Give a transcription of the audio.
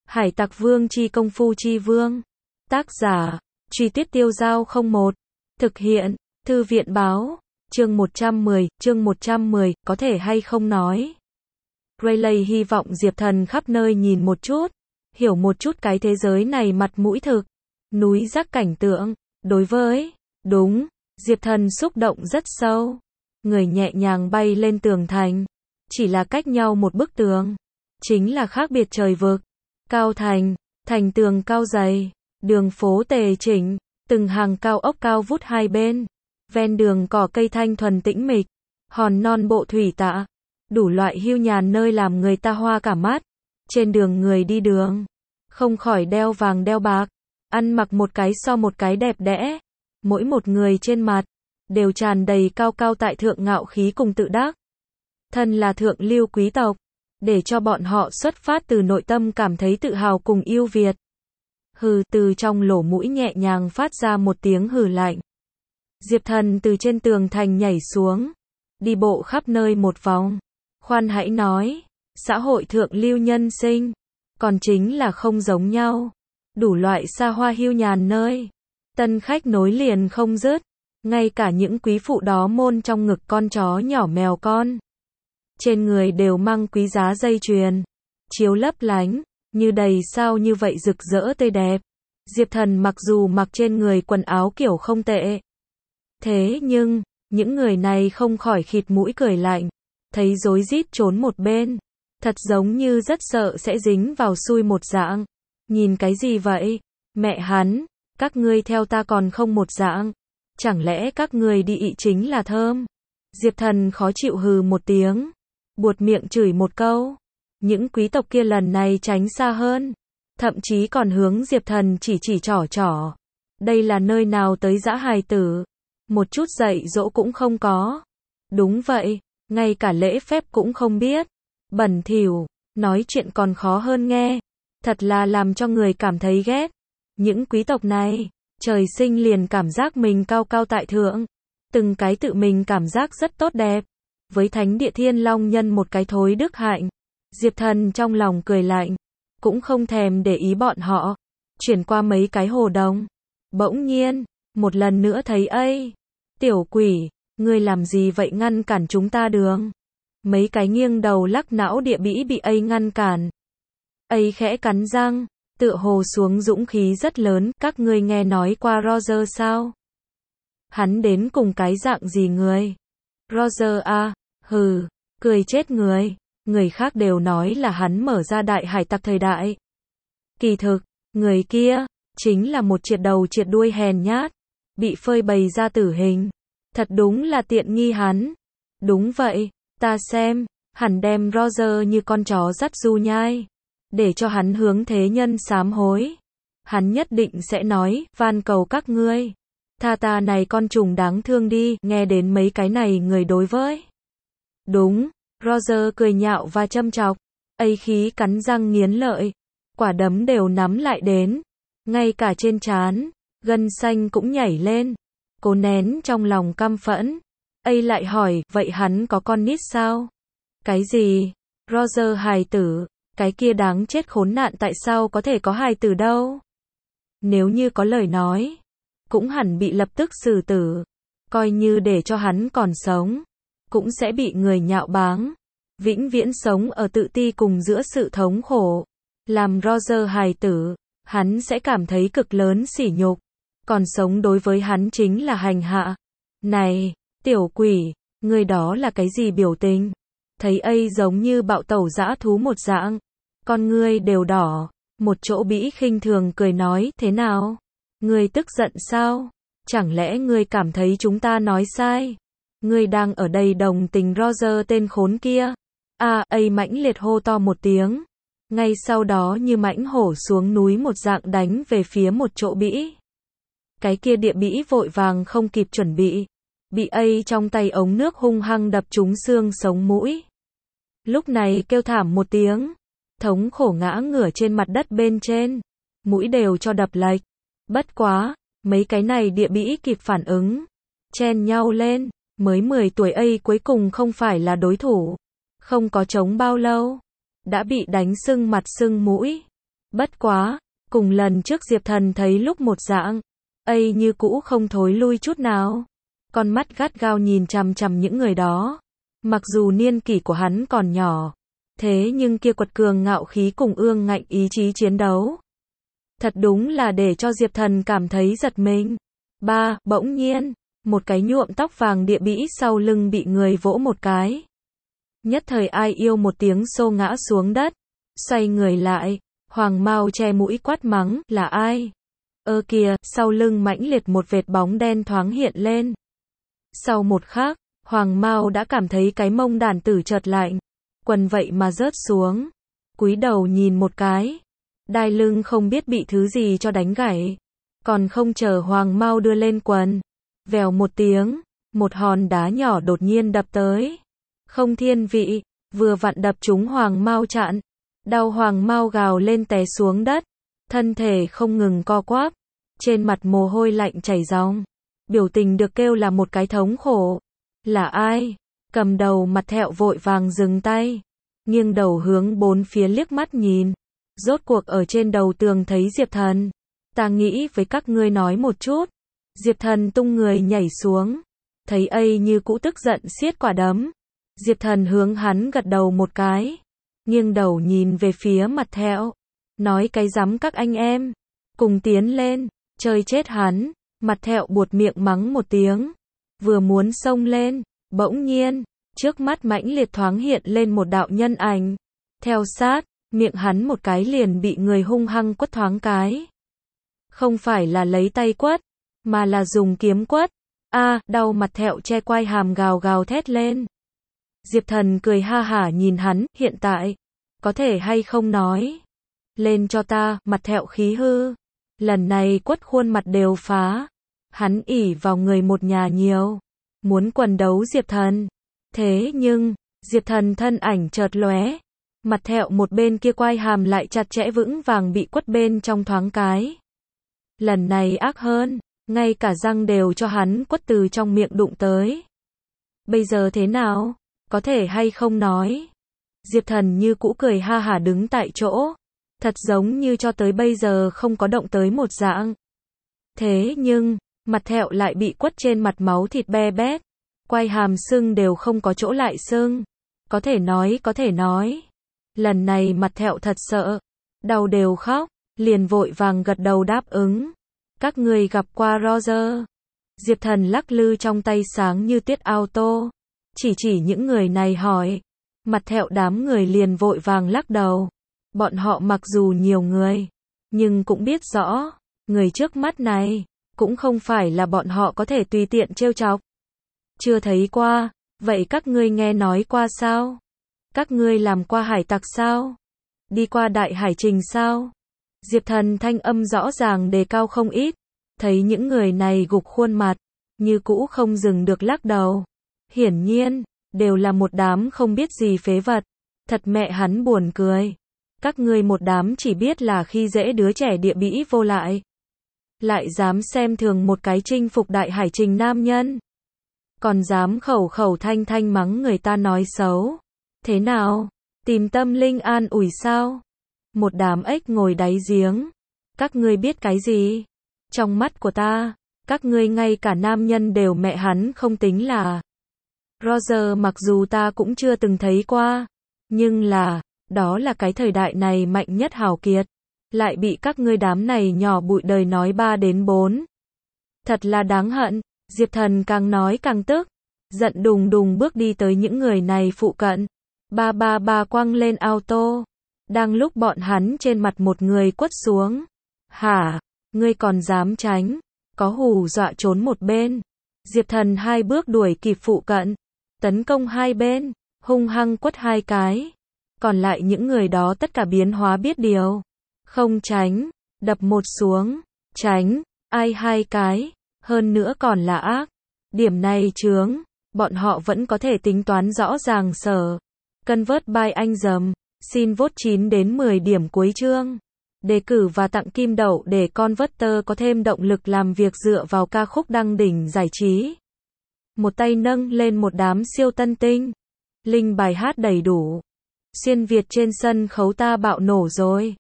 Hải Tặc Vương chi công phu chi vương. Tác giả, Truy Tuyết Tiêu Giao 01. Thực hiện, Thư viện báo. Chương 110, có thể hay không nói. Rayleigh hy vọng Diệp Thần khắp nơi nhìn một chút, hiểu một chút cái thế giới này mặt mũi thực, núi rắc cảnh tượng, đối với, đúng, Diệp Thần xúc động rất sâu. Người nhẹ nhàng bay lên tường thành, chỉ là cách nhau một bức tường, chính là khác biệt trời vực. Cao thành, thành tường cao dày, đường phố tề chỉnh, từng hàng cao ốc cao vút hai bên, ven đường cỏ cây thanh thuần tĩnh mịch, hòn non bộ thủy tạ, đủ loại hiu nhàn nơi làm người ta hoa cả mắt. Trên đường người đi đường, không khỏi đeo vàng đeo bạc, ăn mặc một cái so một cái đẹp đẽ, mỗi một người trên mặt đều tràn đầy cao cao tại thượng ngạo khí cùng tự đắc. Thân là thượng lưu quý tộc, để cho bọn họ xuất phát từ nội tâm cảm thấy tự hào cùng yêu Việt. Hừ, từ trong lỗ mũi nhẹ nhàng phát ra một tiếng hừ lạnh. Diệp Thần từ trên tường thành nhảy xuống, đi bộ khắp nơi một vòng. Khoan hãy nói, xã hội thượng lưu nhân sinh, còn chính là không giống nhau. Đủ loại xa hoa hiu nhàn nơi, tân khách nối liền không dứt, ngay cả những quý phụ đó môn trong ngực con chó nhỏ mèo con. Trên người đều mang quý giá dây chuyền, chiếu lấp lánh, như đầy sao như vậy rực rỡ tươi đẹp. Diệp Thần mặc dù mặc trên người quần áo kiểu không tệ, thế nhưng, những người này không khỏi khịt mũi cười lạnh, thấy rối rít trốn một bên, thật giống như rất sợ sẽ dính vào xui một dạng. Nhìn cái gì vậy? Mẹ hắn, các ngươi theo ta còn không một dạng, chẳng lẽ các ngươi đi ị chính là thơm? Diệp Thần khó chịu hừ một tiếng, buột miệng chửi một câu. Những quý tộc kia lần này tránh xa hơn, thậm chí còn hướng Diệp Thần chỉ trỏ. Đây là nơi nào tới dã hài tử, một chút dạy dỗ cũng không có. Đúng vậy, ngay cả lễ phép cũng không biết. Bẩn thỉu, nói chuyện còn khó hơn nghe. Thật là làm cho người cảm thấy ghét. Những quý tộc này, trời sinh liền cảm giác mình cao cao tại thượng, từng cái tự mình cảm giác rất tốt đẹp. Với Thánh Địa Thiên Long Nhân một cái thối đức hạnh, Diệp Thần trong lòng cười lạnh, cũng không thèm để ý bọn họ, chuyển qua mấy cái hồ đồng. Bỗng nhiên, một lần nữa thấy tiểu quỷ, ngươi làm gì vậy, ngăn cản chúng ta đường? Mấy cái nghiêng đầu lắc não địa bĩ bị ngăn cản. Khẽ cắn răng, tựa hồ xuống dũng khí rất lớn, các ngươi nghe nói qua Roger sao? Hắn đến cùng cái dạng gì người? Roger à, hừ, cười chết người. Người khác đều nói là hắn mở ra đại hải tặc thời đại. Kỳ thực, người kia, chính là một triệt đầu triệt đuôi hèn nhát, bị phơi bày ra tử hình. Thật đúng là tiện nghi hắn. Đúng vậy, ta xem, hẳn đem Roger như con chó dắt du nhai, để cho hắn hướng thế nhân sám hối. Hắn nhất định sẽ nói, van cầu các ngươi, tha ta này con trùng đáng thương đi. Nghe đến mấy cái này người đối với. Đúng, Roger cười nhạo và châm chọc, khí cắn răng nghiến lợi, quả đấm đều nắm lại đến, ngay cả trên trán, gân xanh cũng nhảy lên, cố nén trong lòng căm phẫn. Lại hỏi, vậy hắn có con nít sao? Cái gì? Roger hài tử, cái kia đáng chết khốn nạn tại sao có thể có hài tử đâu? Nếu như có lời nói, cũng hẳn bị lập tức xử tử, coi như để cho hắn còn sống, cũng sẽ bị người nhạo báng, vĩnh viễn sống ở tự ti cùng giữa sự thống khổ. Làm Roger hài tử, hắn sẽ cảm thấy cực lớn sỉ nhục, còn sống đối với hắn chính là hành hạ. Này, tiểu quỷ, ngươi đó là cái gì biểu tình? Thấy giống như bạo tẩu dã thú một dạng, con ngươi đều đỏ, một chỗ bĩ khinh thường cười nói, thế nào? Ngươi tức giận sao? Chẳng lẽ ngươi cảm thấy chúng ta nói sai? Ngươi đang ở đây đồng tình Roger tên khốn kia? Mãnh liệt hô to một tiếng. Ngay sau đó như mãnh hổ xuống núi một dạng đánh về phía một chỗ bĩ. Cái kia địa bĩ vội vàng không kịp chuẩn bị, bị trong tay ống nước hung hăng đập trúng xương sống mũi. Lúc này kêu thảm một tiếng, thống khổ ngã ngửa trên mặt đất bên trên, mũi đều cho đập lệch. Bất quá, mấy cái này địa bĩ kịp phản ứng, chen nhau lên, mới 10 tuổi cuối cùng không phải là đối thủ. Không có chống bao lâu, đã bị đánh sưng mặt sưng mũi. Bất quá, cùng lần trước Diệp Thần thấy lúc một dạng, ấy như cũ không thối lui chút nào. Con mắt gắt gao nhìn chằm chằm những người đó. Mặc dù niên kỷ của hắn còn nhỏ, thế nhưng kia quật cường ngạo khí cùng ương ngạnh ý chí chiến đấu. Thật đúng là để cho Diệp Thần cảm thấy giật mình. Bỗng nhiên, một cái nhuộm tóc vàng địa bĩ sau lưng bị người vỗ một cái. Nhất thời ai yêu một tiếng xô ngã xuống đất. Xoay người lại, Hoàng Mao che mũi quát mắng, là ai? Kìa, sau lưng mãnh liệt một vệt bóng đen thoáng hiện lên. Sau một khắc, Hoàng Mao đã cảm thấy cái mông đàn tử chợt lạnh, quần vậy mà rớt xuống. Cúi đầu nhìn một cái, đai lưng không biết bị thứ gì cho đánh gãy. Còn không chờ Hoàng Mao đưa lên quần, vèo một tiếng, một hòn đá nhỏ đột nhiên đập tới. Không thiên vị, vừa vặn đập trúng Hoàng Mao chặn. Đau Hoàng Mao gào lên té xuống đất, thân thể không ngừng co quắp, trên mặt mồ hôi lạnh chảy ròng. Biểu tình được kêu là một cái thống khổ. Là ai? Cầm đầu mặt thẹo vội vàng dừng tay, nghiêng đầu hướng bốn phía liếc mắt nhìn. Rốt cuộc ở trên đầu tường thấy Diệp Thần. Ta nghĩ với các ngươi nói một chút. Diệp Thần tung người nhảy xuống, thấy ấy như cũ tức giận siết quả đấm. Diệp Thần hướng hắn gật đầu một cái, nghiêng đầu nhìn về phía mặt thẹo, nói cái rắm các anh em, cùng tiến lên, chơi chết hắn. Mặt thẹo buột miệng mắng một tiếng, vừa muốn xông lên, bỗng nhiên, trước mắt mãnh liệt thoáng hiện lên một đạo nhân ảnh. Theo sát, miệng hắn một cái liền bị người hung hăng quất thoáng cái. Không phải là lấy tay quất, mà là dùng kiếm quất. Đau. Mặt thẹo che quai hàm gào gào thét lên. Diệp Thần cười ha hả nhìn hắn, hiện tại, có thể hay không nói. Lên cho ta, mặt thẹo khí hư. Lần này quất khuôn mặt đều phá. Hắn ỉ vào người một nhà nhiều, muốn quần đấu Diệp Thần. Thế nhưng, Diệp Thần thân ảnh chợt lóe, mặt thẹo một bên kia quai hàm lại chặt chẽ vững vàng bị quất bên trong thoáng cái. Lần này ác hơn, ngay cả răng đều cho hắn quất từ trong miệng đụng tới. Bây giờ thế nào? Có thể hay không nói? Diệp Thần như cũ cười ha hả đứng tại chỗ, thật giống như cho tới bây giờ không có động tới một dạng. Thế nhưng, mặt thẹo lại bị quất trên mặt máu thịt be bét, quai hàm sưng đều không có chỗ lại sưng. Có thể nói. Lần này mặt thẹo thật sợ, đau đều khóc, liền vội vàng gật đầu đáp ứng. Các người gặp qua Roger? Diệp Thần lắc lư trong tay sáng như tiết auto, chỉ những người này hỏi. Mặt thẹo đám người liền vội vàng lắc đầu. Bọn họ mặc dù nhiều người, nhưng cũng biết rõ, người trước mắt này, cũng không phải là bọn họ có thể tùy tiện trêu chọc. Chưa thấy qua, vậy các ngươi nghe nói qua sao? Các ngươi làm qua hải tặc sao? Đi qua đại hải trình sao? Diệp Thần thanh âm rõ ràng đề cao không ít, thấy những người này gục khuôn mặt, như cũ không dừng được lắc đầu. Hiển nhiên, đều là một đám không biết gì phế vật. Thật mẹ hắn buồn cười. Các ngươi một đám chỉ biết là khi dễ đứa trẻ địa bĩ vô lại. Lại dám xem thường một cái chinh phục đại hải trình nam nhân. Còn dám khẩu khẩu thanh thanh mắng người ta nói xấu. Thế nào? Tìm tâm linh an ủi sao? Một đám ếch ngồi đáy giếng. Các ngươi biết cái gì? Trong mắt của ta, các ngươi ngay cả nam nhân đều mẹ hắn không tính là. Roger mặc dù ta cũng chưa từng thấy qua, nhưng là, đó là cái thời đại này mạnh nhất hào kiệt. Lại bị các ngươi đám này nhỏ bụi đời nói 3 đến 4. Thật là đáng hận. Diệp Thần càng nói càng tức, giận đùng đùng bước đi tới những người này phụ cận. Ba quăng lên auto. Đang lúc bọn hắn trên mặt một người quất xuống. Hả? Ngươi còn dám tránh? Có hù dọa trốn một bên. Diệp Thần 2 bước đuổi kịp phụ cận, tấn công hai bên, hung hăng quất 2 cái. Còn lại những người đó tất cả biến hóa biết điều. Không tránh, đập một xuống, tránh, ai 2 cái, hơn nữa còn là ác. Điểm này chướng, bọn họ vẫn có thể tính toán rõ ràng sở. Convert by anh dầm, xin vote 9 đến 10 điểm cuối chương. Đề cử và tặng kim đậu để Converter có thêm động lực làm việc dựa vào ca khúc đăng đỉnh giải trí. Một tay nâng lên một đám siêu tân tinh. Link bài hát đầy đủ. Xuyên Việt trên sân khấu ta bạo nổ rồi.